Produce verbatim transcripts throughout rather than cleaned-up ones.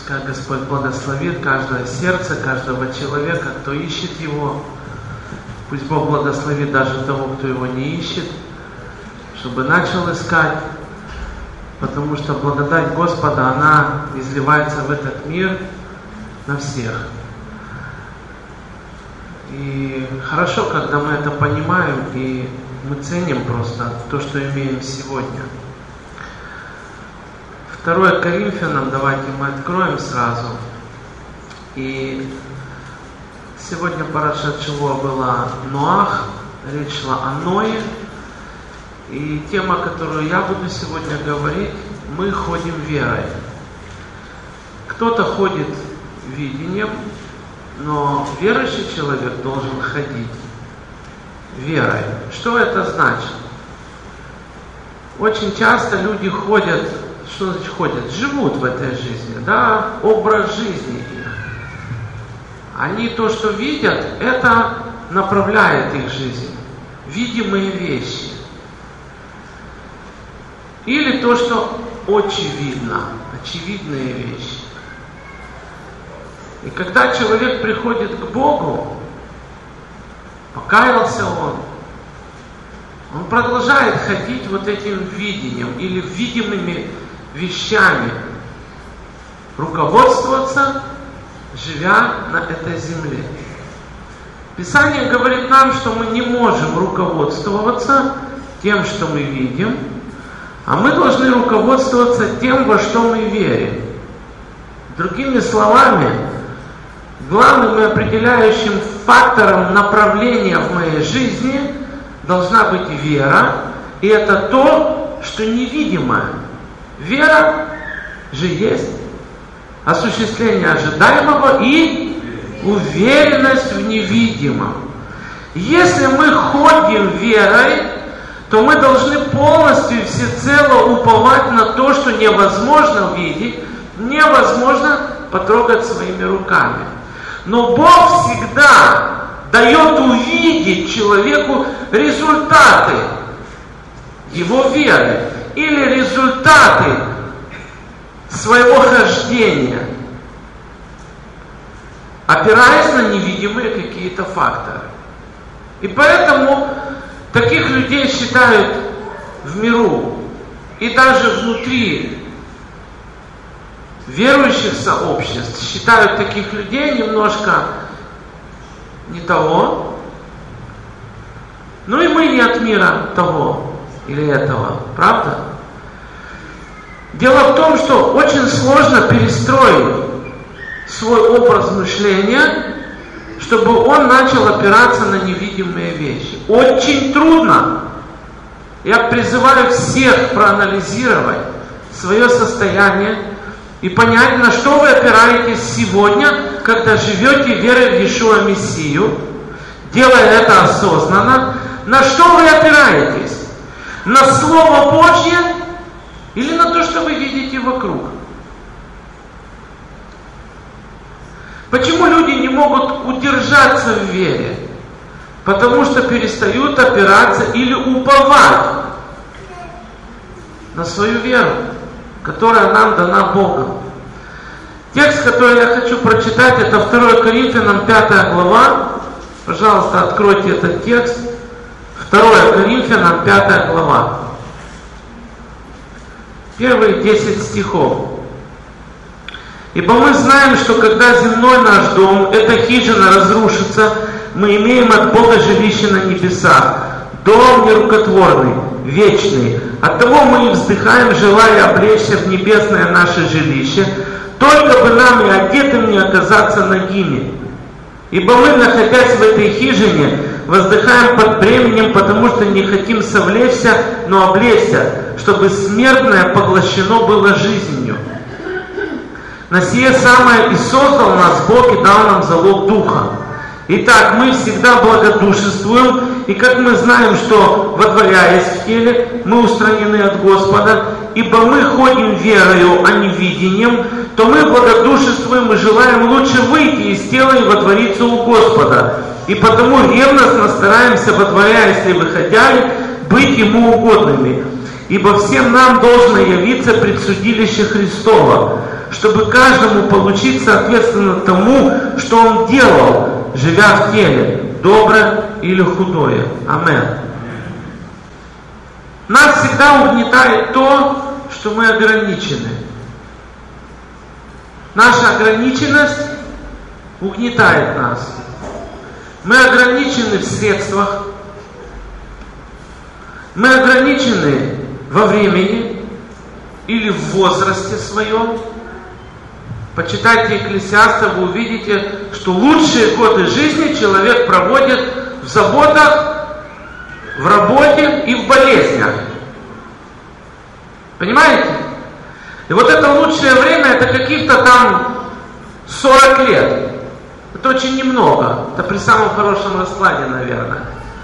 Пускай Господь благословит каждое сердце, каждого человека, кто ищет Его. Пусть Бог благословит даже того, кто Его не ищет, чтобы начал искать, потому что благодать Господа, она изливается в этот мир на всех. И хорошо, когда мы это понимаем, и мы ценим просто то, что имеем сегодня. Второе Коринфянам, давайте мы откроем сразу. И сегодня параша Шавуа была Ноах, речь шла о Ное. И тема, которую я буду сегодня говорить, мы ходим верой. Кто-то ходит видением, но верующий человек должен ходить верой. Что это значит? Очень часто люди ходят, что значит ходят? Живут в этой жизни, да, образ жизни их. Они то, что видят, это направляет их жизнь. Видимые вещи. Или то, что очевидно, очевидные вещи. И когда человек приходит к Богу, покаялся он, он продолжает ходить вот этим видением или видимыми вещами, руководствоваться, живя на этой земле. Писание говорит нам, что мы не можем руководствоваться тем, что мы видим, а мы должны руководствоваться тем, во что мы верим. Другими словами, главным и определяющим фактором направления в моей жизни должна быть вера, и это то, что невидимое. Вера же есть осуществление ожидаемого и уверенность в невидимом. Если мы ходим верой, то мы должны полностью и всецело уповать на то, что невозможно увидеть, невозможно потрогать своими руками. Но Бог всегда дает увидеть человеку результаты его веры или результаты своего хождения, опираясь на невидимые какие-то факторы. И поэтому таких людей считают в миру и даже внутри верующих сообществ считают таких людей немножко не того. Ну и мы не от мира того или этого, правда? Дело в том, что очень сложно перестроить свой образ мышления, чтобы он начал опираться на невидимые вещи. Очень трудно. Я призываю всех проанализировать свое состояние и понять, на что вы опираетесь сегодня, когда живете верой в Иешуа Мессию, делая это осознанно. На что вы опираетесь? На Слово Божье или на то, что вы видите вокруг? Почему люди не могут удержаться в вере? Потому что перестают опираться или уповать на свою веру, которая нам дана Богом. Текст, который я хочу прочитать, это второе Коринфянам пятая глава. Пожалуйста, откройте этот текст. второе Коринфянам пятая глава. Первые десять стихов. «Ибо мы знаем, что когда земной наш дом, эта хижина, разрушится, мы имеем от Бога жилище на небесах, дом нерукотворный, вечный. Оттого мы и вздыхаем, желая облечься в небесное наше жилище, только бы нам и одетым не оказаться нагими. Ибо мы, находясь в этой хижине, воздыхаем под бременем, потому что не хотим совлечься, но облечься, чтобы смертное поглощено было жизнью. На сие самое и создал нас Бог и дал нам залог Духа. Итак, мы всегда благодушествуем, и как мы знаем, что, водворяясь в теле, мы устранены от Господа, ибо мы ходим верою, а не видением, то мы благодушествуем и желаем лучше выйти из тела и водвориться у Господа. И потому ревностно стараемся, водворяясь ли выходя, быть Ему угодными. Ибо всем нам должно явиться предсудилище Христово, чтобы каждому получить соответственно тому, что он делал, живя в теле, доброе или худое. Аминь. Нас всегда угнетает то, что мы ограничены. Наша ограниченность угнетает нас. Мы ограничены в средствах, мы ограничены во времени или в возрасте своем. Почитайте Экклесиаста, вы увидите, что лучшие годы жизни человек проводит в заботах, в работе и в болезнях. Понимаете? И вот это лучшее время, это каких-то там сорок лет. Это очень немного. Это при самом хорошем раскладе, наверное.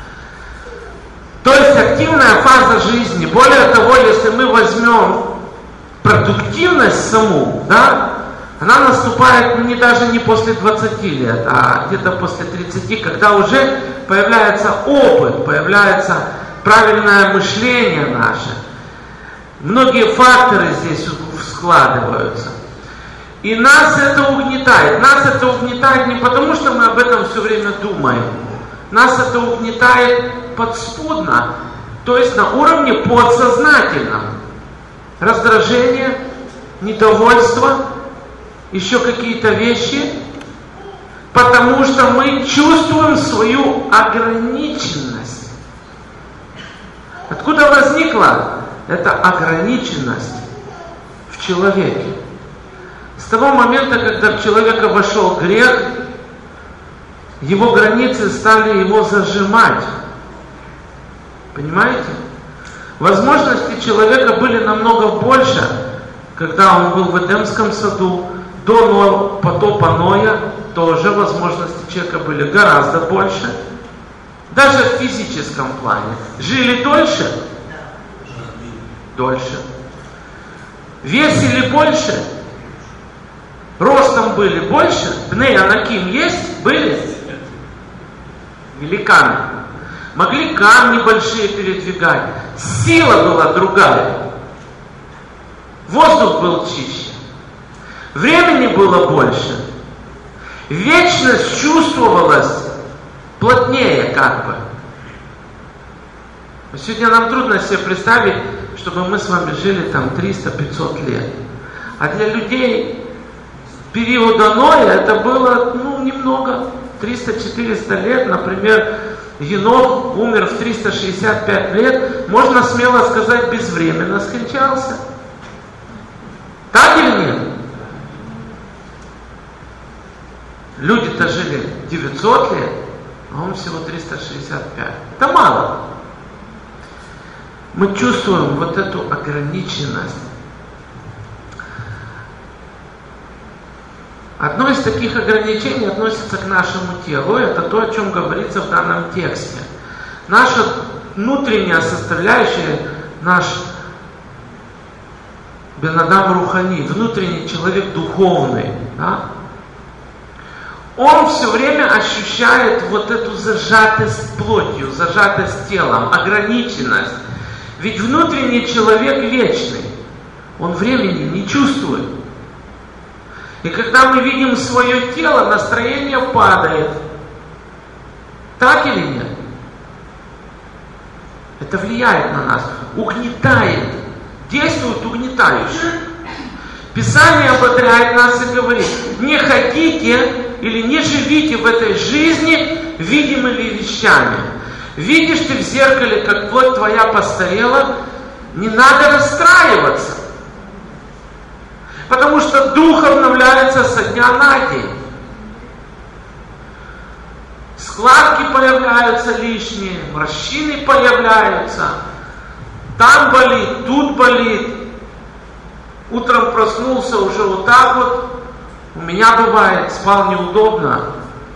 То есть активная фаза жизни. Более того, если мы возьмем продуктивность саму, да, она наступает не даже не после двадцати лет, а где-то после тридцати, когда уже появляется опыт, появляется правильное мышление наше. Многие факторы здесь складываются. И нас это угнетает. Нас это угнетает не потому, что мы об этом все время думаем. Нас это угнетает подспудно, то есть на уровне подсознательном. Раздражение, недовольство, еще какие-то вещи, потому что мы чувствуем свою ограниченность. Откуда возникла эта ограниченность в человеке? С того момента, когда в человека вошел грех, его границы стали его зажимать. Понимаете? Возможности человека были намного больше, когда он был в Эдемском саду. До потопа Ноя тоже возможности человека были гораздо больше. Даже в физическом плане. Жили дольше? Дольше. Весили больше? Ростом были больше? Бней Анаким есть? Были? Великаны. Могли камни большие передвигать. Сила была другая. Воздух был чище. Времени было больше. Вечность чувствовалась плотнее как бы. Сегодня нам трудно себе представить, чтобы мы с вами жили там триста-пятьсот лет. А для людей периода Ноя это было, ну, немного. триста-четыреста лет, например, Енох умер в триста шестьдесят пять лет, можно смело сказать, безвременно скончался. Так или нет? Люди-то жили девятьсот лет, а он всего триста шестьдесят пять. Это мало. Мы чувствуем вот эту ограниченность. Одно из таких ограничений относится к нашему телу. Это то, о чем говорится в данном тексте. Наша внутренняя составляющая, наш Бен Адам Рухани, внутренний человек духовный, да, он все время ощущает вот эту зажатость плотью, зажатость телом, ограниченность. Ведь внутренний человек вечный, он времени не чувствует. И когда мы видим свое тело, настроение падает. Так или нет? Это влияет на нас, угнетает, действует угнетающе. Писание ободряет нас и говорит: не ходите или не живите в этой жизни видимыми вещами. Видишь ты в зеркале, как плоть твоя постарела, не надо расстраиваться. Потому что дух обновляется со дня на день. Складки появляются лишние, морщины появляются. Там болит, тут болит. Утром проснулся уже вот так вот. У меня бывает, спал неудобно.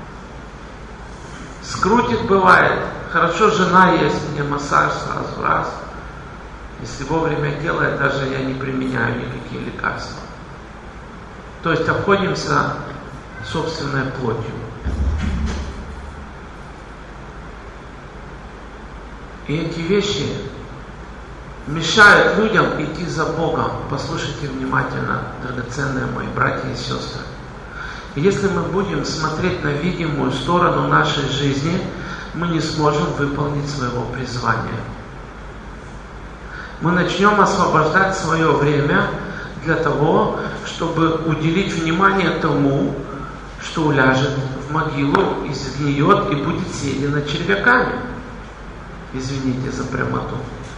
Скрутит бывает. Хорошо, жена есть, мне массаж сразу раз. Если вовремя делает, даже я не применяю никакие лекарства. То есть обходимся собственной плотью. И эти вещи мешает людям идти за Богом. Послушайте внимательно, драгоценные мои братья и сестры. Если мы будем смотреть на видимую сторону нашей жизни, мы не сможем выполнить своего призвания. Мы начнем освобождать свое время для того, чтобы уделить внимание тому, что уляжет в могилу, и сгниет и будет съедено червяками. Извините за прямоту.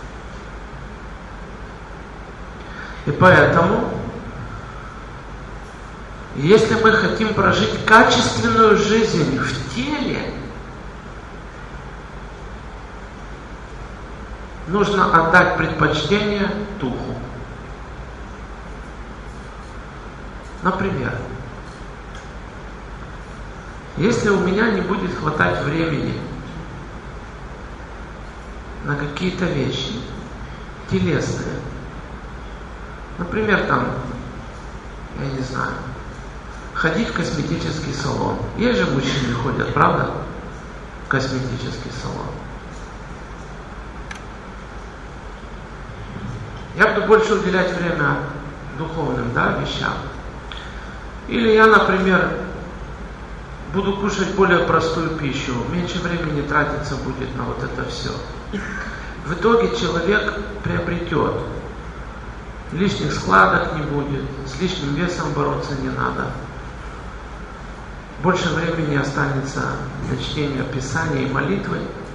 И поэтому, если мы хотим прожить качественную жизнь в теле, нужно отдать предпочтение духу. Например, если у меня не будет хватать времени на какие-то вещи телесные, например, там, я не знаю, ходить в косметический салон. Есть же мужчины ходят, правда? В косметический салон. Я буду больше уделять время духовным, да, вещам. Или я, например, буду кушать более простую пищу, меньше времени тратиться будет на вот это все. В итоге человек приобретет. Лишних складок не будет, с лишним весом бороться не надо. Больше времени останется на чтение Писания и молитвы.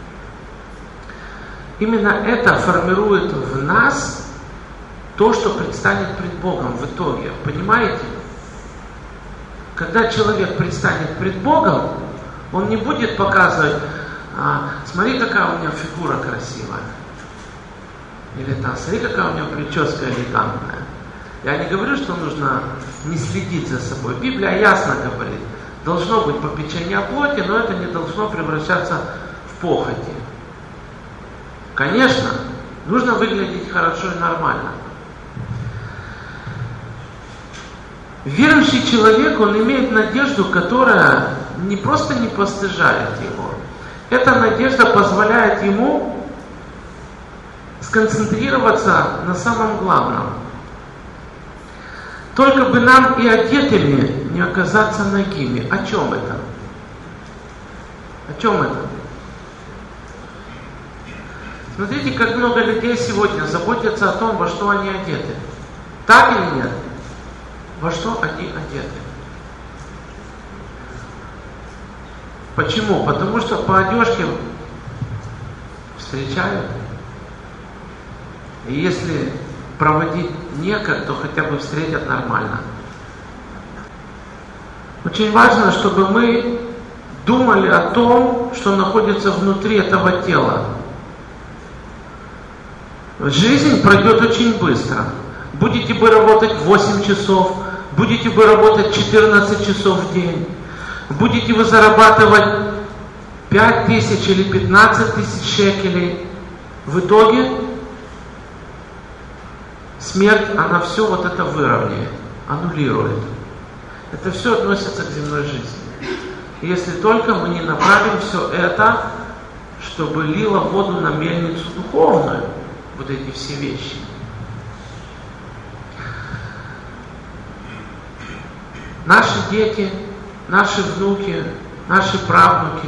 Именно это формирует в нас то, что предстанет пред Богом в итоге. Понимаете? Когда человек предстанет пред Богом, он не будет показывать: а, смотри, какая у меня фигура красивая. Или там, смотри, какая у меня прическа элегантная. Я не говорю, что нужно не следить за собой. Библия ясно говорит, должно быть попечение о плоти, но это не должно превращаться в похоти. Конечно, нужно выглядеть хорошо и нормально. Верующий человек, он имеет надежду, которая не просто не постыжает его. Эта надежда позволяет ему сконцентрироваться на самом главном. Только бы нам и одетыми не оказаться нагими. О чем это? О чем это? Смотрите, как много людей сегодня заботятся о том, во что они одеты. Так или нет? Во что они одеты? Почему? Потому что по одежке встречают. И если проводить некогда, то хотя бы встретят нормально. Очень важно, чтобы мы думали о том, что находится внутри этого тела. Жизнь пройдет очень быстро. Будете вы работать восемь часов, будете вы работать четырнадцать часов в день, будете вы зарабатывать пять тысяч или пятнадцать тысяч шекелей, в итоге смерть, она все вот это выровняет, аннулирует. Это все относится к земной жизни. Если только мы не направим все это, чтобы лило воду на мельницу духовную, вот эти все вещи. Наши дети, наши внуки, наши правнуки,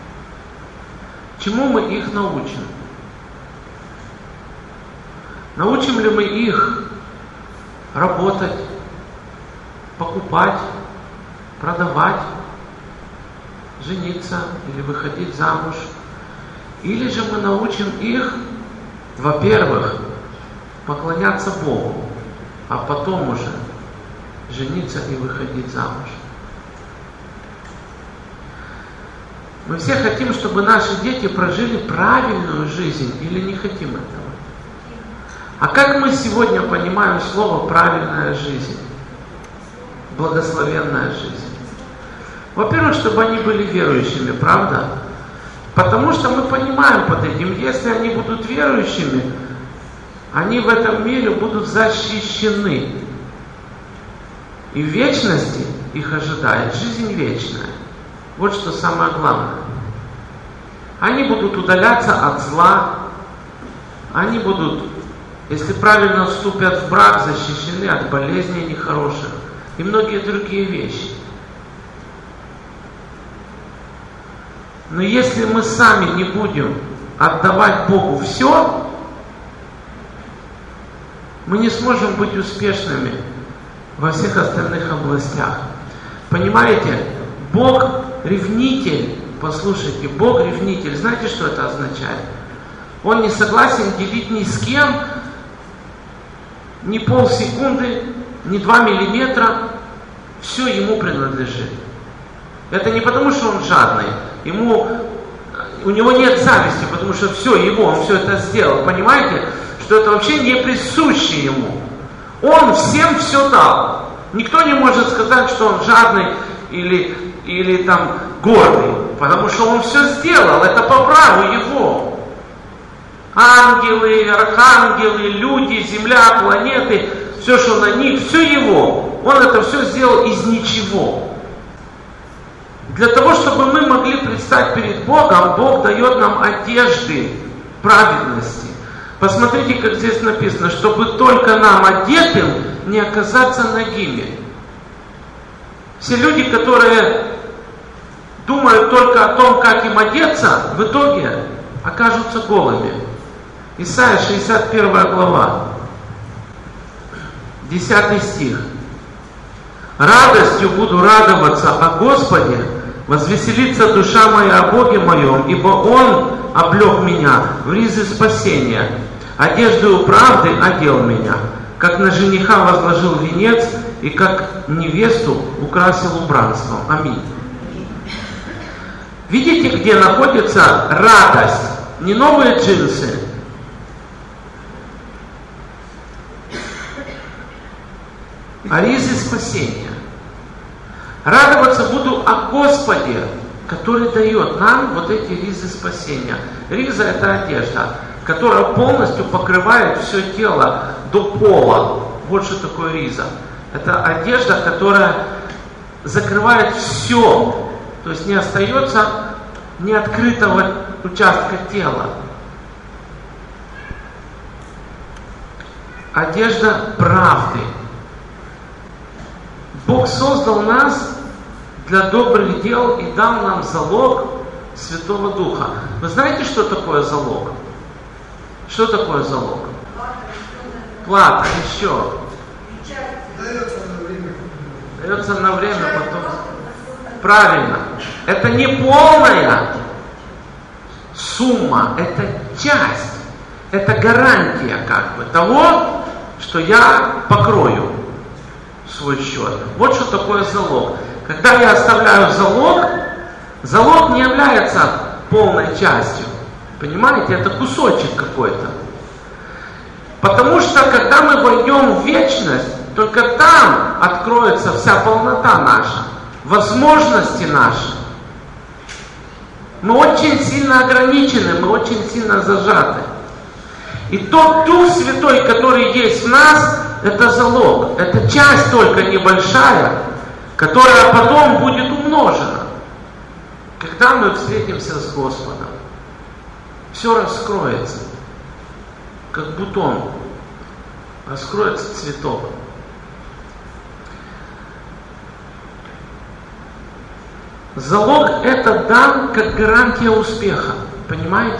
чему мы их научим? Научим ли мы их работать, покупать, продавать, жениться или выходить замуж? Или же мы научим их, во-первых, поклоняться Богу, а потом уже жениться и выходить замуж? Мы все хотим, чтобы наши дети прожили правильную жизнь, или не хотим этого? А как мы сегодня понимаем слово «правильная жизнь», «благословенная жизнь»? Во-первых, чтобы они были верующими, правда? Потому что мы понимаем под этим, если они будут верующими, они в этом мире будут защищены. И в вечности их ожидает жизнь вечная. Вот что самое главное. Они будут удаляться от зла, они будут если правильно вступят в брак, защищены от болезней нехороших и многие другие вещи. Но если мы сами не будем отдавать Богу все, мы не сможем быть успешными во всех остальных областях. Понимаете, Бог ревнитель, послушайте, Бог ревнитель, знаете, что это означает? Он не согласен делить ни с кем, ни полсекунды, ни два миллиметра, все ему принадлежит. Это не потому, что он жадный, ему, у него нет зависти, потому что все его, он все это сделал, понимаете? Что это вообще не присуще ему. Он всем все дал. Никто не может сказать, что он жадный или, или там гордый, потому что он все сделал, это по праву его. Ангелы, архангелы, люди, земля, планеты, все, что на них, все его. Он это все сделал из ничего. Для того, чтобы мы могли предстать перед Богом, Бог дает нам одежды праведности. Посмотрите, как здесь написано, чтобы только нам, одетым, не оказаться нагими. Все люди, которые думают только о том, как им одеться, в итоге окажутся голыми. Исайя шестьдесят первая глава, десятый стих. «Радостью буду радоваться о Господе, возвеселится душа моя о Боге моем, ибо Он облег меня в ризы спасения, одеждою правды одел меня, как на жениха возложил венец, и как невесту украсил убранством». Аминь. Видите, где находится радость? Не новые джинсы, а ризы спасения. Радоваться буду о Господе, который дает нам вот эти ризы спасения. Риза — это одежда, которая полностью покрывает все тело до пола. Вот что такое риза. Это одежда, которая закрывает все, то есть не остается неоткрытого участка тела. Одежда правды. Бог создал нас для добрых дел и дал нам залог Святого Духа. Вы знаете, что такое залог? Что такое залог? Плата, еще. Дается на время, потом. Правильно. Это не полная сумма, это часть. Это гарантия как бы того, что я покрою свой счет. Вот что такое залог. Когда я оставляю залог, залог не является полной частью. Понимаете, это кусочек какой-то. Потому что когда мы войдем в вечность, только там откроется вся полнота наша, возможности наши. Мы очень сильно ограничены, мы очень сильно зажаты. И тот Дух Святой, который есть в нас, это залог. Это часть только небольшая, которая потом будет умножена. Когда мы встретимся с Господом, все раскроется, как бутон. Раскроется цветок. Залог это дан как гарантия успеха. Понимаете?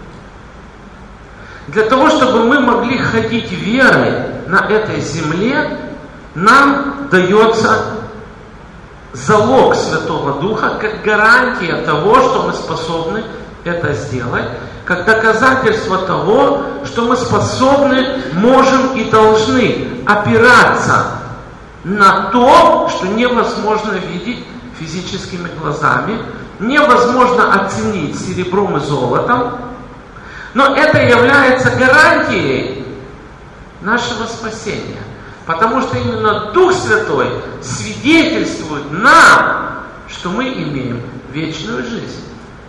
Для того, чтобы мы могли ходить верой на этой земле, нам дается залог Святого Духа как гарантия того, что мы способны это сделать, как доказательство того, что мы способны, можем и должны опираться на то, что невозможно видеть физическими глазами, невозможно оценить серебром и золотом, но это является гарантией нашего спасения. Потому что именно Дух Святой свидетельствует нам, что мы имеем вечную жизнь.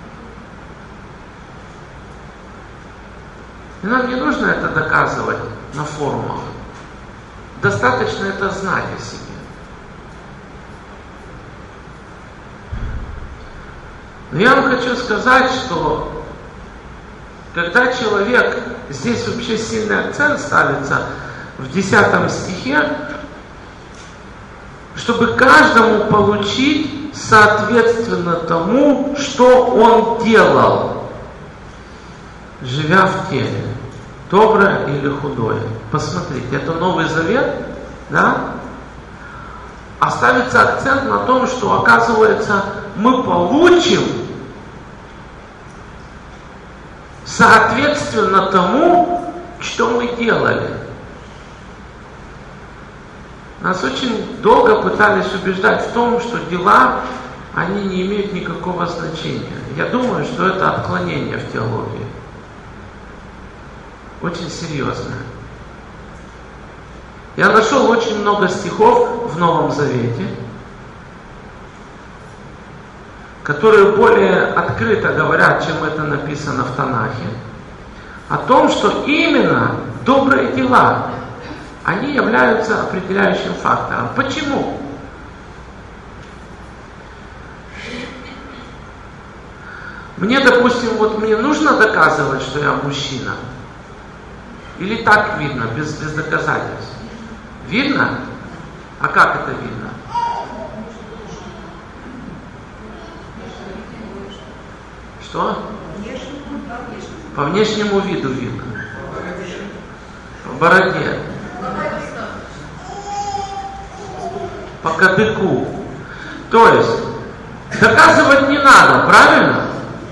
И нам не нужно это доказывать на форумах. Достаточно это знать о себе. Но я вам хочу сказать, что когда человек, здесь вообще сильный акцент ставится в десятом стихе, чтобы каждому получить соответственно тому, что он делал, живя в теле, доброе или худое. Посмотрите, это Новый Завет, да? А ставится акцент на том, что, оказывается, мы получим соответственно тому, что мы делали. Нас очень долго пытались убеждать в том, что дела, они не имеют никакого значения. Я думаю, что это отклонение в теологии. Очень серьезное. Я нашел очень много стихов в Новом Завете, которые более открыто говорят, чем это написано в Танахе, о том, что именно добрые дела, они являются определяющим фактором. Почему? Мне, допустим, вот мне нужно доказывать, что я мужчина? Или так видно, без, без доказательств? Видно? А как это видно? Что? По внешнему виду видно. По бороде. По кадыку. То есть, доказывать не надо, правильно?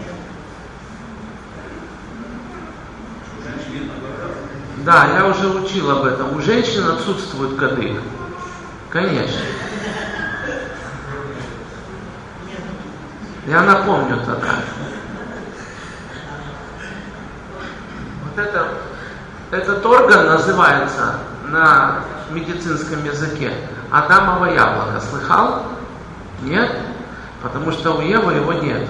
Да, я уже учил об этом. У женщин отсутствует кадык. Конечно. Я напомню тогда. Вот это, этот орган называется на медицинском языке Адамово яблоко. Слыхал? Нет? Потому что у Евы его нет.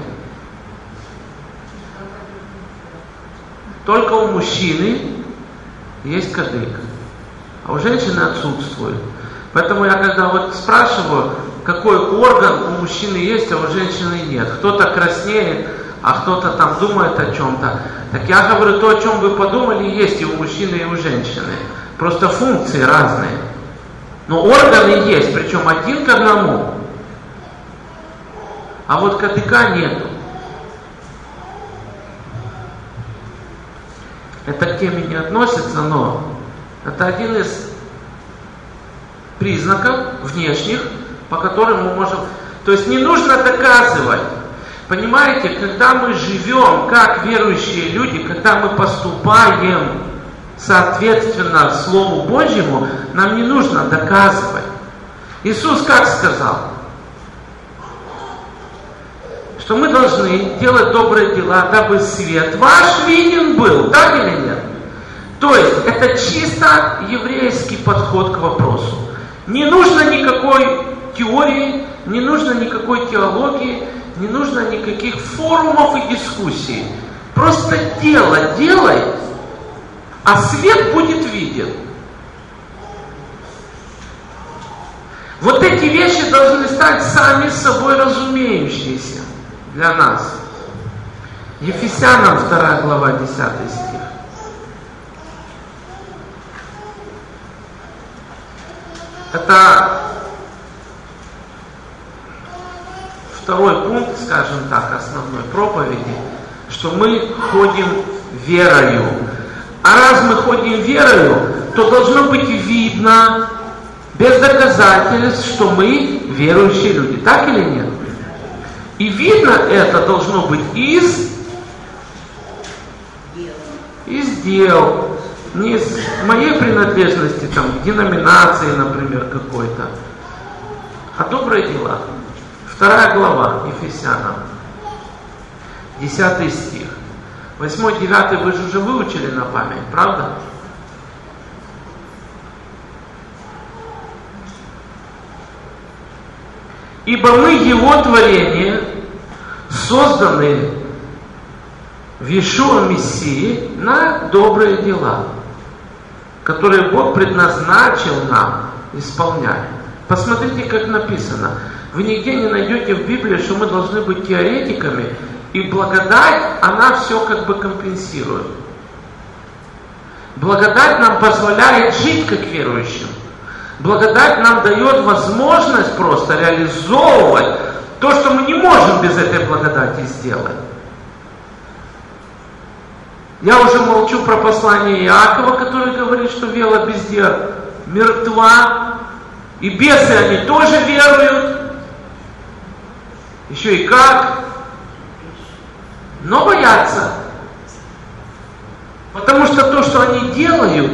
Только у мужчины есть кадык, а у женщины отсутствует. Поэтому я когда вот спрашиваю, какой орган у мужчины есть, а у женщины нет. Кто-то краснеет, а кто-то там думает о чем-то. Так я говорю, то, о чем вы подумали, есть и у мужчины, и у женщины. Просто функции разные. Но органы есть, причем один к одному. А вот кадыка нету. Это к теме не относится, но это один из признаков внешних, по которым мы можем... То есть не нужно доказывать. Понимаете, когда мы живем как верующие люди, когда мы поступаем соответственно Слову Божьему, нам не нужно доказывать. Иисус как сказал? Что мы должны делать добрые дела, дабы свет ваш виден был, так или нет? То есть это чисто еврейский подход к вопросу. Не нужно никакой теории, не нужно никакой теологии, не нужно никаких форумов и дискуссий. Просто дело делай, а свет будет виден. Вот эти вещи должны стать сами собой разумеющиеся для нас. Ефесянам вторая глава, десятый стих. Это второй пункт, скажем так, основной проповеди, что мы ходим верою. А раз мы ходим верою, то должно быть видно, без доказательств, что мы верующие люди. Так или нет? И видно это должно быть из, из дел. Не из моей принадлежности, там, к деноминации, например, какой-то. А добрые дела. Вторая глава Ефесянам. Десятый стих. Восьмой, девятый вы же уже выучили на память, правда? Ибо мы Его творение, созданные в Иешуа Мессии на добрые дела, которые Бог предназначил нам исполнять. Посмотрите, как написано. Вы нигде не найдете в Библии, что мы должны быть теоретиками И благодать, она все как бы компенсирует. Благодать нам позволяет жить как верующим. Благодать нам дает возможность просто реализовывать то, что мы не можем без этой благодати сделать. Я уже молчу про послание Иакова, который говорит, что вера без дел мертва. И бесы, они тоже веруют. Еще и как. Но боятся. Потому что то, что они делают,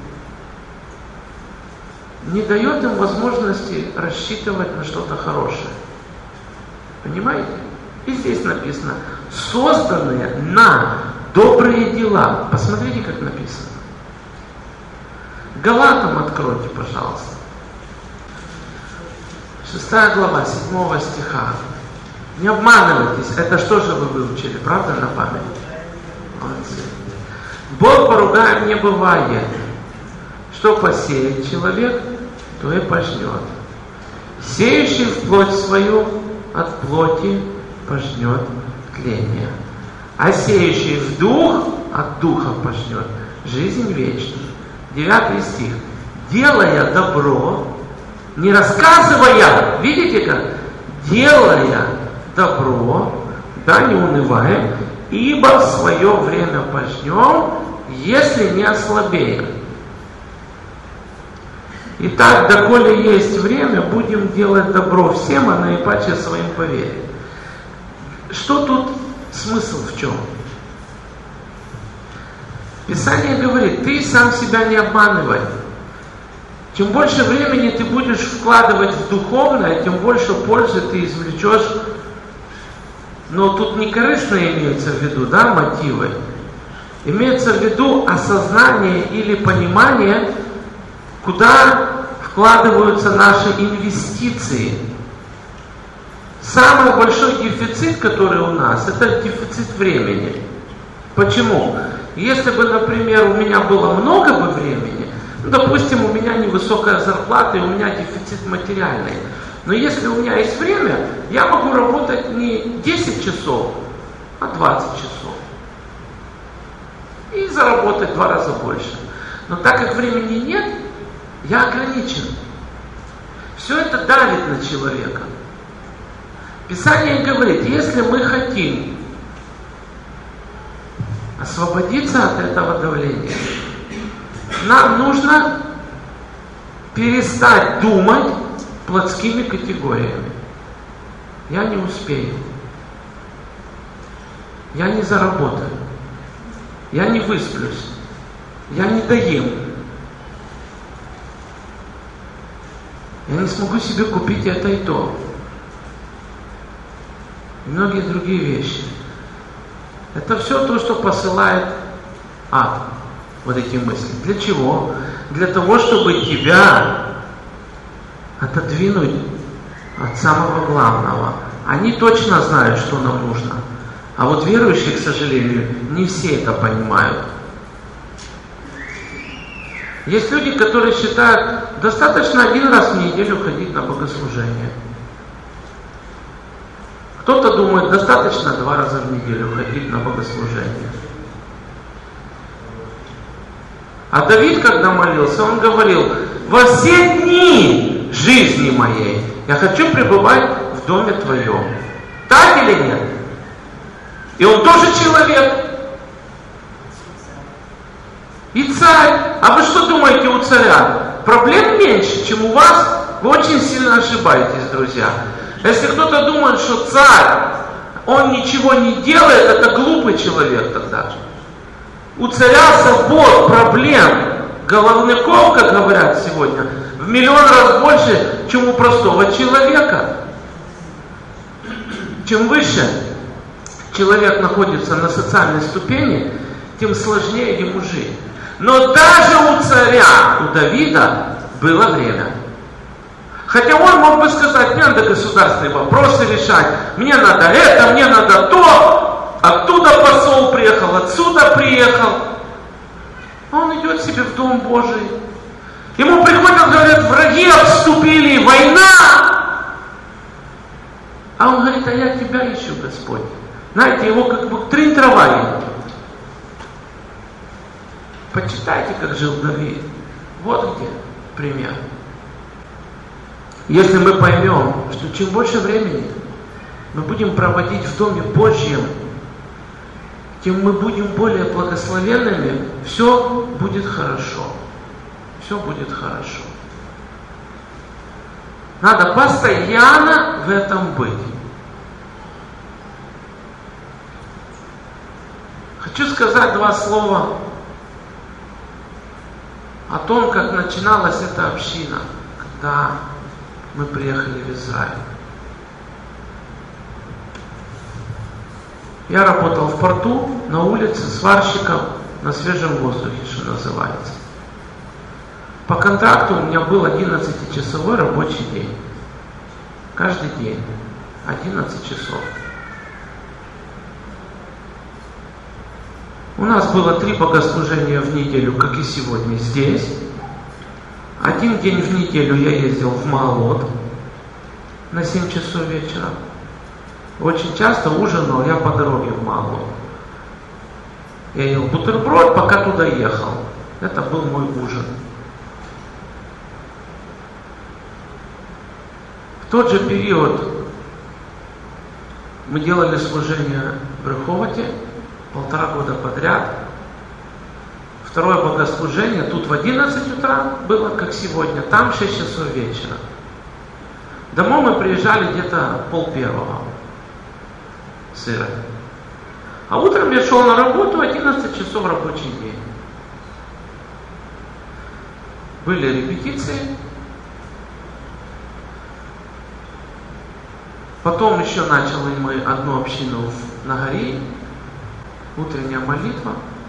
не дает им возможности рассчитывать на что-то хорошее. Понимаете? И здесь написано, созданные на добрые дела. Посмотрите, как написано. Галатам откройте, пожалуйста. Шестая глава, седьмого стиха. Не обманывайтесь, это что же вы выучили, правда, на память? Молодцы. Бог поругаем не бывает. Что посеет человек, то и пожнет. Сеющий в плоть свою от плоти пожнет тление. А сеющий в дух от духа пожнет жизнь вечную. Девятый стих. Делая добро, не рассказывая, видите как? Делая добро, да не унываем, ибо в свое время пожнем, если не ослабеем. Итак, доколе есть время, будем делать добро всем, а наипаче своим по вере. Что тут смысл в чем? Писание говорит, ты сам себя не обманывай. Чем больше времени ты будешь вкладывать в духовное, тем больше пользы ты извлечешь. Но тут не корыстно имеется в виду, да, мотивы. Имеется в виду осознание или понимание, куда вкладываются наши инвестиции. Самый большой дефицит, который у нас, это дефицит времени. Почему? Если бы, например, у меня было много бы времени, ну, допустим, у меня невысокая зарплата и у меня дефицит материальный. Но если у меня есть время, я могу работать не десять часов, а двадцать часов. И заработать в два раза больше. Но так как времени нет, я ограничен. Все это давит на человека. Писание говорит, если мы хотим освободиться от этого давления, нам нужно перестать думать плотскими категориями. Я не успею. Я не заработаю. Я не высплюсь. Я не доем. Я не смогу себе купить это и то. И многие другие вещи. Это все то, что посылает ад. Вот эти мысли. Для чего? Для того, чтобы тебя отодвинуть от самого главного. Они точно знают, что нам нужно. А вот верующие, к сожалению, не все это понимают. Есть люди, которые считают, достаточно один раз в неделю ходить на богослужение. Кто-то думает, достаточно два раза в неделю ходить на богослужение. А Давид, когда молился, он говорил, во все дни жизни моей я хочу пребывать в доме твоем. Так или нет? И он тоже человек. И царь. А вы что думаете у царя? Проблем меньше, чем у вас? Вы очень сильно ошибаетесь, друзья. Если кто-то думает, что царь, он ничего не делает, это глупый человек тогда. У царя забот, проблем, головников, как говорят сегодня, в миллион раз больше, чем у простого человека. Чем выше человек находится на социальной ступени, тем сложнее ему жить. Но даже у царя, у Давида, было время. Хотя он мог бы сказать, мне надо государственные вопросы решать, мне надо это, мне надо то, оттуда посол приехал, отсюда приехал. А он идет себе в Дом Божий. Ему приходят, говорят, враги обступили, война. А он говорит, а я тебя ищу, Господь. Знаете, его как бы трынь трава ему. Почитайте, как жил Давид. Вот где пример. Если мы поймем, что чем больше времени мы будем проводить в Доме Божьем, тем мы будем более благословенными, все будет хорошо. Все будет хорошо. Надо постоянно в этом быть. Хочу сказать два слова о том, как начиналась эта община, когда мы приехали в Израиль. Я работал в порту, на улице, сварщиком, на свежем воздухе, что называется. По контракту у меня был одиннадцатичасовой рабочий день. Каждый день. одиннадцать часов. У нас было три богослужения в неделю, как и сегодня здесь. Один день в неделю я ездил в Маалот на семь часов вечера. Очень часто ужинал я по дороге в Маалот. Я ел бутерброд, пока туда ехал. Это был мой ужин. В тот же период мы делали служение в Рыховоте полтора года подряд. Второе богослужение тут в одиннадцать утра было, как сегодня, там в шесть часов вечера. Домой мы приезжали где-то пол первого сыра. А утром я шел на работу, одиннадцать часов рабочий день. Были репетиции. Потом еще начали мы одну общину на горе, утренняя молитва.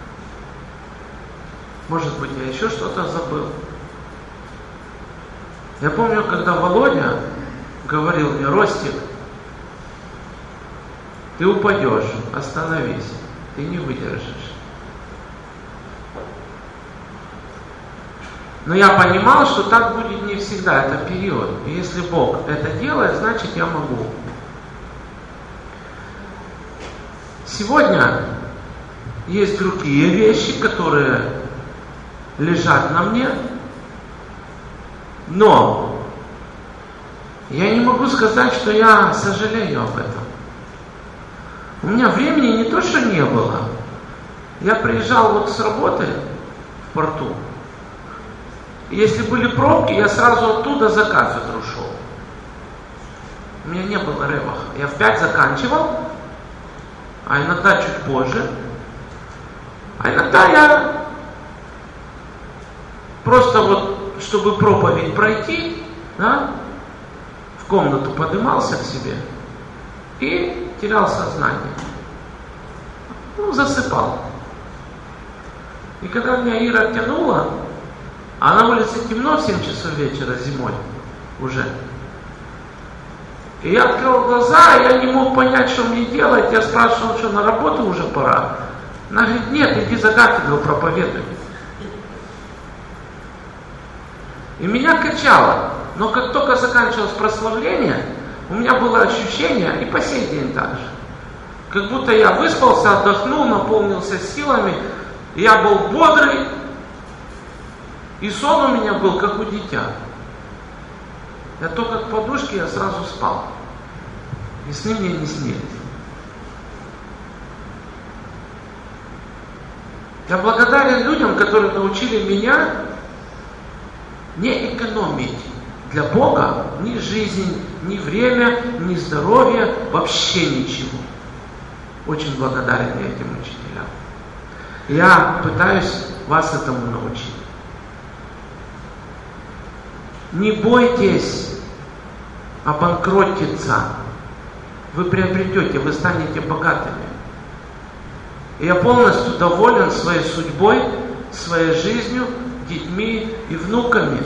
Может быть, я еще что-то забыл. Я помню, когда Володя говорил мне: Ростик, ты упадешь, остановись, ты не выдержишь. Но я понимал, что так будет не всегда, это период. И если Бог это делает, значит я могу. Сегодня есть другие вещи, которые лежат на мне, но я не могу сказать, что я сожалею об этом. У меня времени не то, что не было. Я приезжал вот с работы в порту. И если были пробки, я сразу оттуда за кафедру шел. У меня не было реваха. Я в пять заканчивал, а иногда чуть позже. А иногда я просто вот, чтобы проповедь пройти, да, в комнату поднимался к себе и терял сознание. Ну, засыпал. И когда меня Ира тянула, а на улице темно в семь часов вечера зимой уже. И я открыл глаза, я не мог понять, что мне делать. Я спрашивал, что на работу уже пора. Она говорит: нет, иди за кафедру проповедуй. И меня качало. Но как только заканчивалось прославление, у меня было ощущение, и по сей день так же, как будто я выспался, отдохнул, наполнился силами, я был бодрый, и сон у меня был, как у дитя. Я только к подушке, я сразу спал. И сны мне не снились. Я благодарен людям, которые научили меня не экономить для Бога ни жизнь, ни время, ни здоровье, вообще ничего. Очень благодарен я этим учителям. Я пытаюсь вас этому научить. Не бойтесь обанкротиться. Вы приобретете, вы станете богатыми. И я полностью доволен своей судьбой, своей жизнью, детьми и внуками.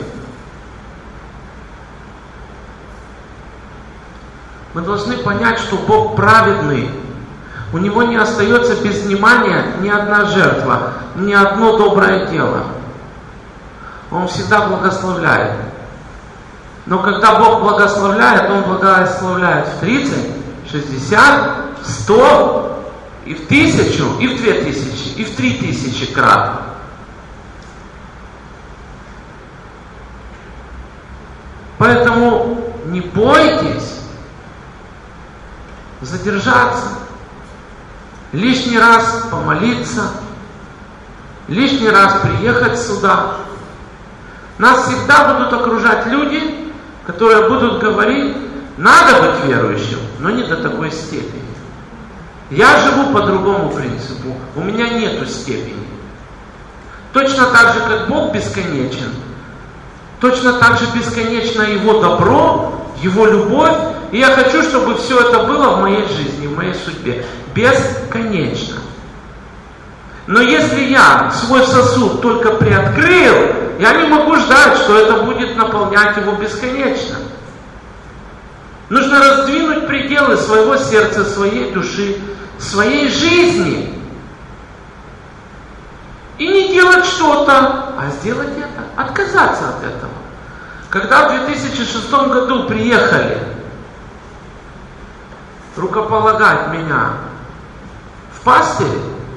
Мы должны понять, что Бог праведный. У Него не остается без внимания ни одна жертва, ни одно доброе дело. Он всегда благословляет. Но когда Бог благословляет, Он благословляет в тридцать, шестьдесят, сто, и в тысячу, и в две тысячи, и в три тысячи крат. Поэтому не бойтесь задержаться, лишний раз помолиться, лишний раз приехать сюда. Нас всегда будут окружать люди, которые будут говорить, надо быть верующим, но не до такой степени. Я живу по другому принципу, у меня нету степени. Точно так же, как Бог бесконечен, точно так же бесконечно Его добро, Его любовь. И я хочу, чтобы все это было в моей жизни, в моей судьбе. Бесконечно. Но если я свой сосуд только приоткрыл, я не могу ждать, что это будет наполнять его бесконечно. Нужно раздвинуть пределы своего сердца, своей души, своей жизни. И не делать что-то, а сделать это, отказаться от этого. Когда в две тысячи шестом году приехали рукополагать меня в пастыре,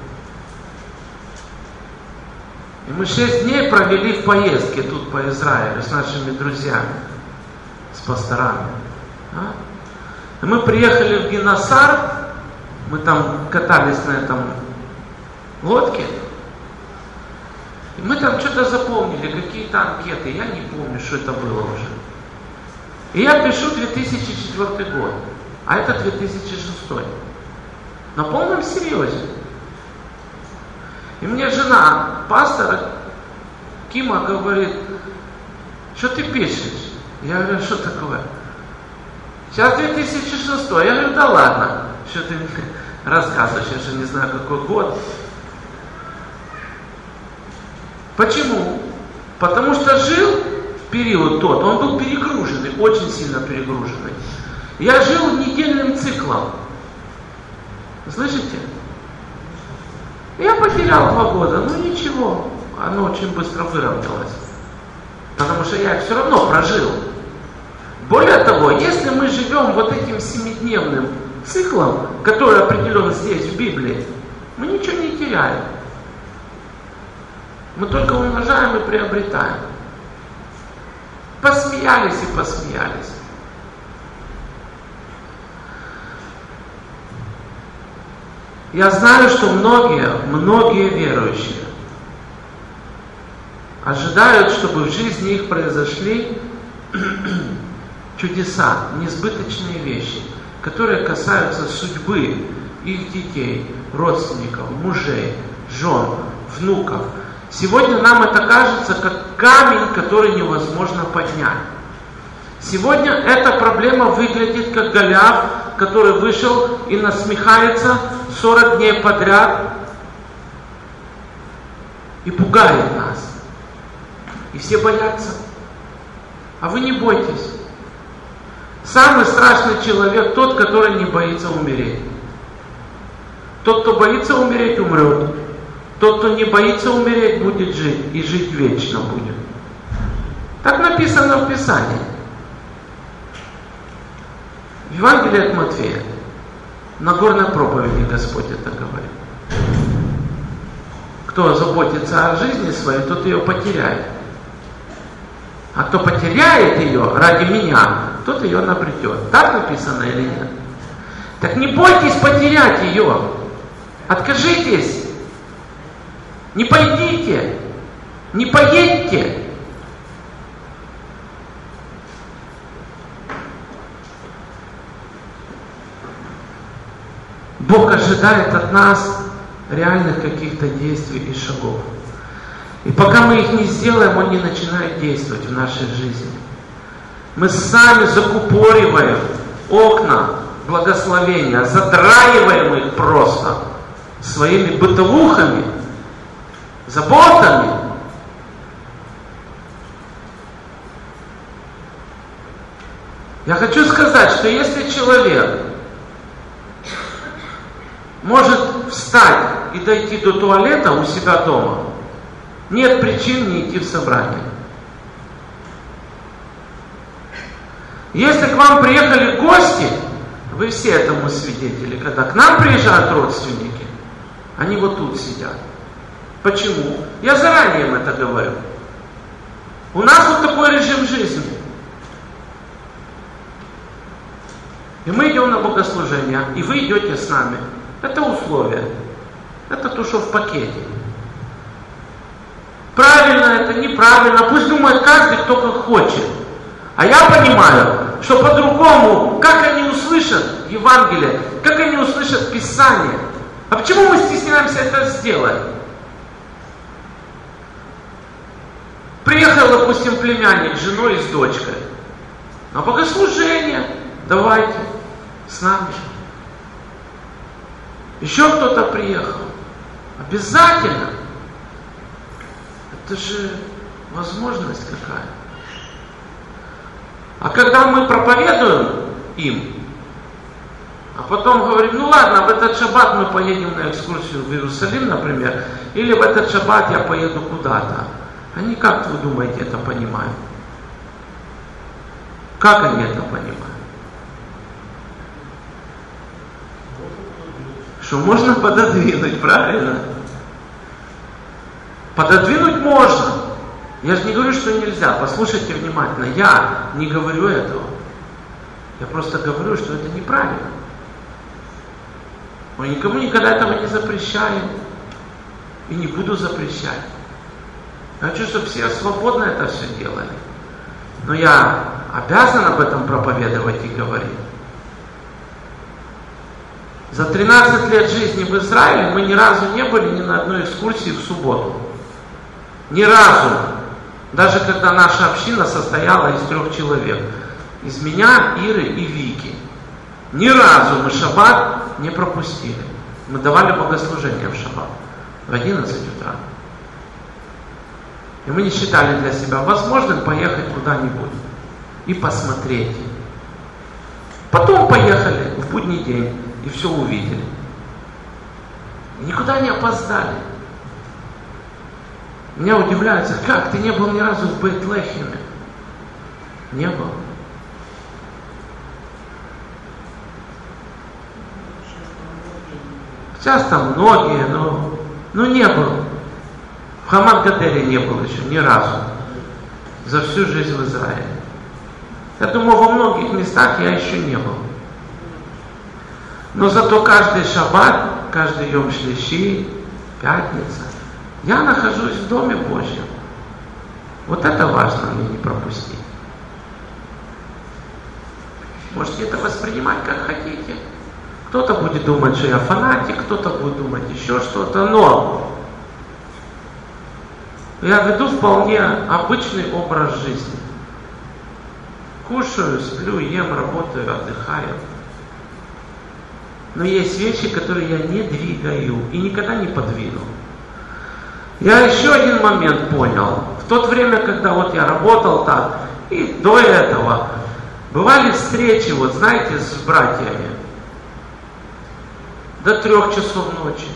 и мы шесть дней провели в поездке тут по Израилю с нашими друзьями, с пасторами. А? И мы приехали в Геносар, мы там катались на этом лодке, и мы там что-то запомнили, какие-то анкеты, я не помню, что это было уже. И я пишу две тысячи четвёртый год, а это две тысячи шестой. На полном серьезе. И мне жена пастора Кима говорит, что ты пишешь? Я говорю, что такое? Сейчас две тысячи шестой. Я говорю, да ладно, что ты мне рассказываешь, я же не знаю какой год. Почему? Потому что жил в период тот, он был перегруженный, очень сильно перегруженный. Я жил недельным циклом. Слышите? Я потерял два года, ну ничего, оно очень быстро выровнялось. Потому что я их все равно прожил. Более того, если мы живем вот этим семидневным циклом, который определен здесь, в Библии, мы ничего не теряем. Мы только умножаем и приобретаем. Посмеялись и посмеялись. Я знаю, что многие, многие верующие ожидают, чтобы в жизни их произошли чудеса, несбыточные вещи, которые касаются судьбы их детей, родственников, мужей, жен, внуков. Сегодня нам это кажется как камень, который невозможно поднять. Сегодня эта проблема выглядит как Голиаф, который вышел и насмехается сорок дней подряд и пугает нас. И все боятся. А вы не бойтесь. Самый страшный человек тот, который не боится умереть. Тот, кто боится умереть, умрет. Тот, кто не боится умереть, будет жить. И жить вечно будет. Так написано в Писании. В Евангелии от Матфея. На горной проповеди Господь это говорит. Кто заботится о жизни своей, тот ее потеряет. А кто потеряет ее ради меня, тот ее обретет. Так написано или нет? Так не бойтесь потерять ее. Откажитесь. Не пойдите. Не поедьте. Бог ожидает от нас реальных каких-то действий и шагов. И пока мы их не сделаем, Он не начинает действовать в нашей жизни. Мы сами закупориваем окна благословения, задраиваем их просто своими бытовухами, заботами. Я хочу сказать, что если человек может встать и дойти до туалета у себя дома, нет причин не идти в собрание. Если к вам приехали гости, Вы все этому свидетели, когда к нам приезжают родственники, они вот тут сидят. Почему? Я заранее им это говорю. У нас вот такой режим жизни. И мы идем на богослужение, и вы идете с нами. Это условие. Это то, что в пакете. Правильно это, неправильно. Пусть думает каждый, кто как хочет. А я понимаю, что по-другому, как они услышат Евангелие, как они услышат Писание. А почему мы стесняемся это сделать? Приехал, допустим, племянник с женой и с дочкой. На богослужение давайте с нами. Еще кто-то приехал. Обязательно. Это же возможность какая. А когда мы проповедуем им, а потом говорим, ну ладно, в этот шаббат мы поедем на экскурсию в Иерусалим, например, или в этот шаббат я поеду куда-то. Они, как вы думаете, это понимают? Как они это понимают? Что можно пододвинуть, правильно? Пододвинуть можно. Я же не говорю, что нельзя. Послушайте внимательно. Я не говорю этого. Я просто говорю, что это неправильно. Мы никому никогда этого не запрещаем. И не буду запрещать. Я хочу, чтобы все свободно это все делали. Но я обязан об этом проповедовать и говорить. За тринадцать лет жизни в Израиле мы ни разу не были ни на одной экскурсии в субботу. Ни разу. Даже когда наша община состояла из трех человек. Из меня, Иры и Вики. Ни разу мы шаббат не пропустили. Мы давали богослужение в шаббат. В одиннадцать утра. И мы не считали для себя возможным поехать куда-нибудь и посмотреть. Потом поехали в будний день и все увидели. И никуда не опоздали. Меня удивляется, как ты не был ни разу в Бейт-Лехеме? Не был. Сейчас там многие, но, но не был. В Хамат-Гадере не был еще ни разу. За всю жизнь в Израиле. Я думаю, во многих местах я еще не был. Но зато каждый шаббат, каждый Йом Шлиши, пятница, я нахожусь в Доме Божьем. Вот это важно мне не пропустить. Можете это воспринимать как хотите. Кто-то будет думать, что я фанатик, кто-то будет думать еще что-то, но я веду вполне обычный образ жизни. Кушаю, сплю, ем, работаю, отдыхаю. Но есть вещи, которые я не двигаю и никогда не подвину. Я еще один момент понял. В то время, когда вот я работал так, и до этого, бывали встречи, вот знаете, с братьями. До трех часов ночи.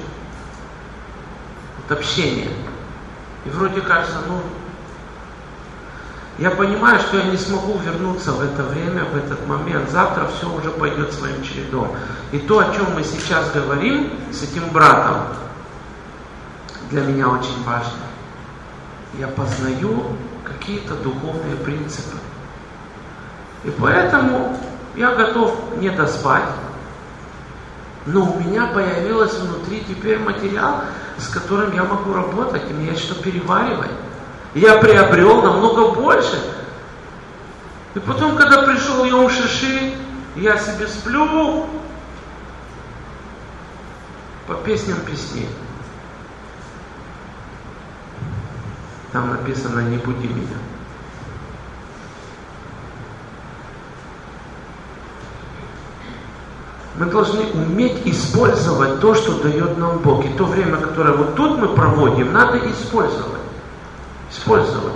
Вот общение. И вроде кажется, ну, я понимаю, что я не смогу вернуться в это время, в этот момент. Завтра все уже пойдет своим чередом. И то, о чем мы сейчас говорим с этим братом, для меня очень важно. Я познаю какие-то духовные принципы. И поэтому я готов не доспать. Но у меня появился внутри теперь материал, с которым я могу работать, и мне есть что переваривать. Я приобрел намного больше. И потом, когда пришел Йом Шиши, я себе сплю по песням песней. Там написано «Не буди меня». Мы должны уметь использовать то, что дает нам Бог. И то время, которое вот тут мы проводим, надо использовать. Использовать.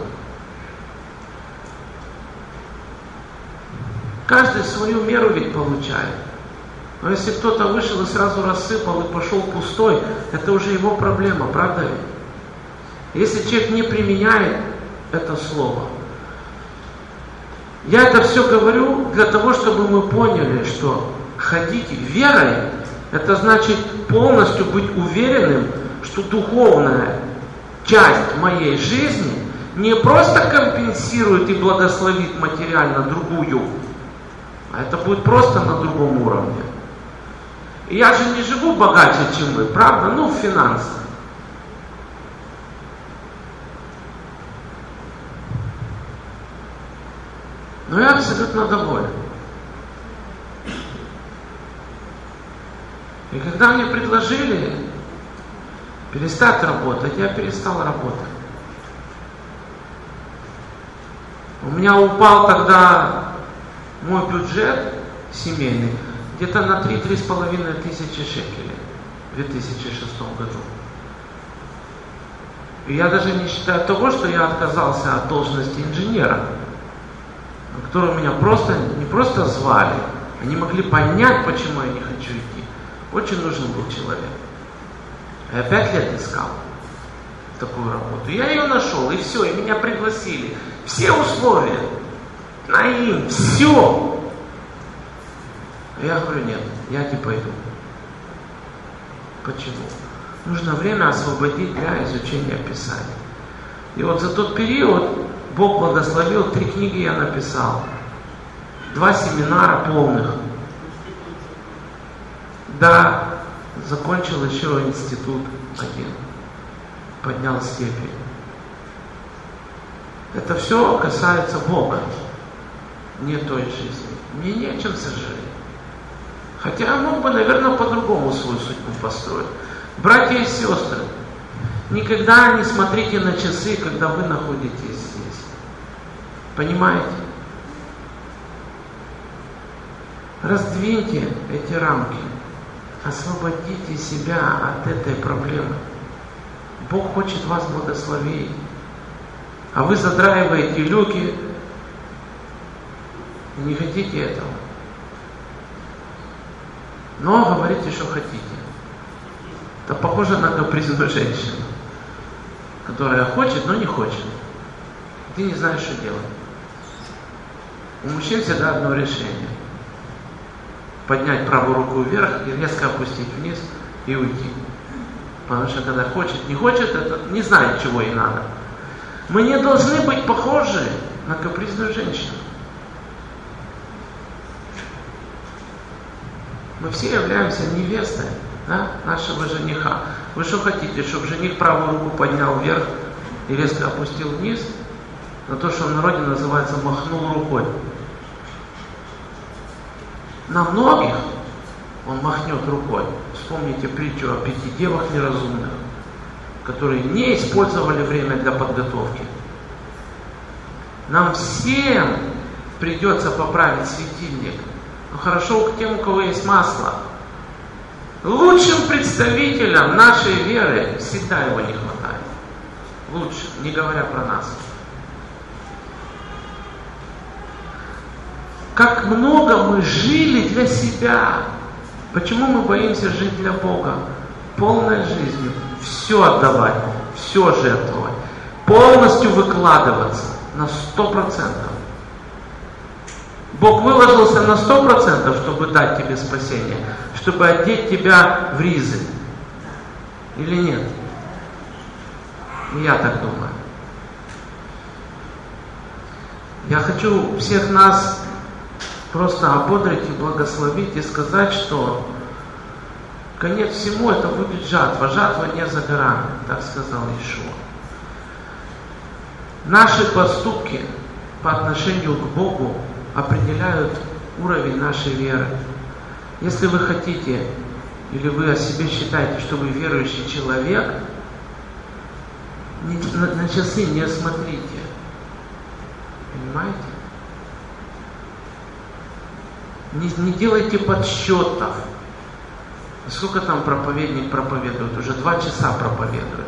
Каждый свою меру ведь получает. Но если кто-то вышел и сразу рассыпал и пошел пустой, это уже его проблема, правда ведь? Если человек не применяет это слово. Я это все говорю для того, чтобы мы поняли, что ходить верой, это значит полностью быть уверенным, что духовная часть моей жизни не просто компенсирует и благословит материально другую, а это будет просто на другом уровне. И я же не живу богаче, чем вы, правда? Ну, в финансах. Но я абсолютно доволен. И когда мне предложили перестать работать, я перестал работать. У меня упал тогда мой бюджет семейный где-то на три-три с половиной тысячи шекелей в две тысячи шестом году. И я даже не считаю того, что я отказался от должности инженера, на которую меня просто, не просто звали, они могли понять, почему я не хочу идти. Очень нужен был человек. Я пять лет искал такую работу. Я ее нашел, и все, и меня пригласили. Все условия, наим, все. Я говорю, нет, я не пойду. Почему? Нужно время освободить для изучения Писания. И вот за тот период Бог благословил, три книги я написал, два семинара полных. Да, закончил еще институт один, поднял степень. Это все касается Бога, не той жизни. Мне не о чем сожалеть. Хотя я мог бы, наверное, по-другому свою судьбу построить. Братья и сестры, никогда не смотрите на часы, когда вы находитесь здесь. Понимаете? Раздвиньте эти рамки. Освободите себя от этой проблемы. Бог хочет вас благословить. А вы задраиваете люки и не хотите этого. Но говорите, что хотите. Это похоже на капризную женщину, которая хочет, но не хочет. Ты не знаешь, что делать. У мужчин всегда одно решение. Поднять правую руку вверх и резко опустить вниз и уйти. Потому что когда хочет, не хочет, это не знает, чего ей надо. Мы не должны быть похожи на капризную женщину. Мы все являемся невестой, да, нашего жениха. Вы что хотите, чтобы жених правую руку поднял вверх и резко опустил вниз? На то, что в народе называется махнул рукой. На многих он махнет рукой. Вспомните притчу о пяти девах неразумных, которые не использовали время для подготовки. Нам всем придется поправить светильник. Но хорошо тем, у кого есть масло. Лучшим представителям нашей веры всегда его не хватает. Лучше, не говоря про нас. Как много мы жили для себя. Почему мы боимся жить для Бога? Полной жизнью. Все отдавать, все жертвовать. Полностью выкладываться на сто процентов. Бог выложился на сто процентов, чтобы дать тебе спасение, чтобы одеть тебя в ризы. Или нет? Я так думаю. Я хочу всех нас просто ободрить и благословить и сказать, что конец всему это будет жатва. Жатва не за горами, так сказал Иешуа. Наши поступки по отношению к Богу определяют уровень нашей веры. Если вы хотите, или вы о себе считаете, что вы верующий человек, на, на часы не смотрите. Понимаете? Не, не делайте подсчетов. Сколько там проповедник проповедует? Уже два часа проповедует.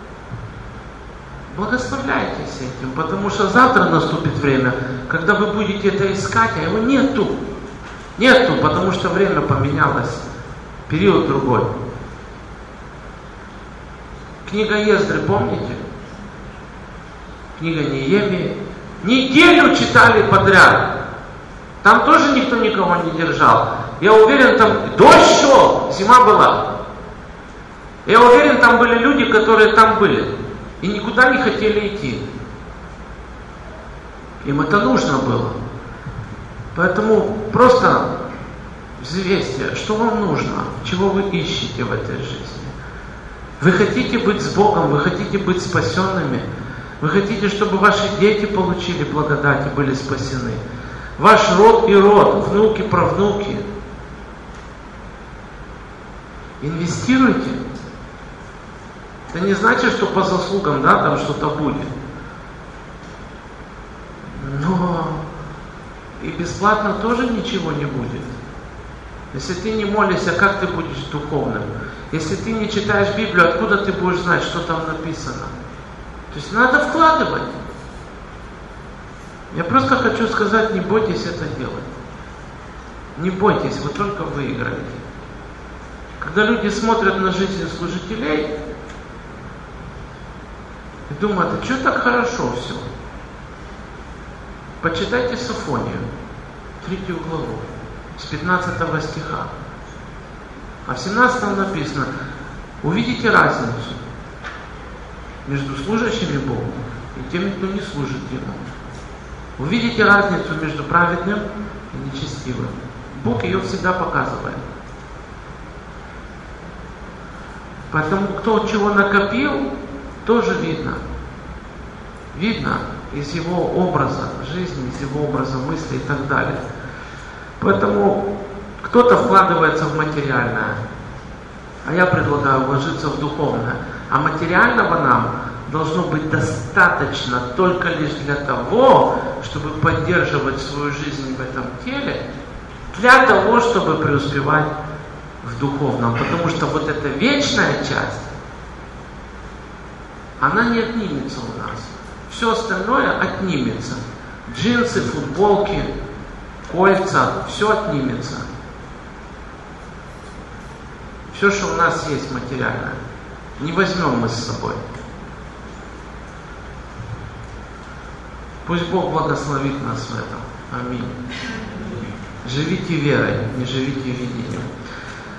Благословляйтесь этим, потому что завтра наступит время, когда вы будете это искать, а его нету. Нету, потому что время поменялось. Период другой. Книга Ездры, помните? Книга Неемии. Неделю читали подряд. Там тоже никто никого не держал. Я уверен, там дождь шел, зима была. Я уверен, там были люди, которые там были и никуда не хотели идти. Им это нужно было. Поэтому просто взвесьте, что вам нужно, чего вы ищете в этой жизни. Вы хотите быть с Богом, вы хотите быть спасенными, вы хотите, чтобы ваши дети получили благодать и были спасены. Ваш род и род, внуки, правнуки. Инвестируйте. Это не значит, что по заслугам, да, там что-то будет. Но и бесплатно тоже ничего не будет. Если ты не молишься, как ты будешь духовным? Если ты не читаешь Библию, откуда ты будешь знать, что там написано? То есть надо вкладывать. Я просто хочу сказать, не бойтесь это делать. Не бойтесь, вы только выиграете. Когда люди смотрят на жизнь служителей и думают, а что так хорошо все? Почитайте Софонию, третью главу, с пятнадцатого стиха. А в семнадцатом написано, увидите разницу между служащими Богу и теми, кто не служит Ему. Увидите разницу между праведным и нечестивым. Бог ее всегда показывает. Поэтому кто чего накопил, тоже видно. Видно из его образа жизни, из его образа мысли и так далее. Поэтому кто-то вкладывается в материальное, а я предлагаю вложиться в духовное. А материального нам должно быть достаточно только лишь для того, чтобы поддерживать свою жизнь в этом теле, для того, чтобы преуспевать в духовном. Потому что вот эта вечная часть, она не отнимется у нас. Все остальное отнимется. Джинсы, футболки, кольца, все отнимется. Все, что у нас есть материальное, не возьмем мы с собой. Пусть Бог благословит нас в этом. Аминь. Живите верой, не живите видением.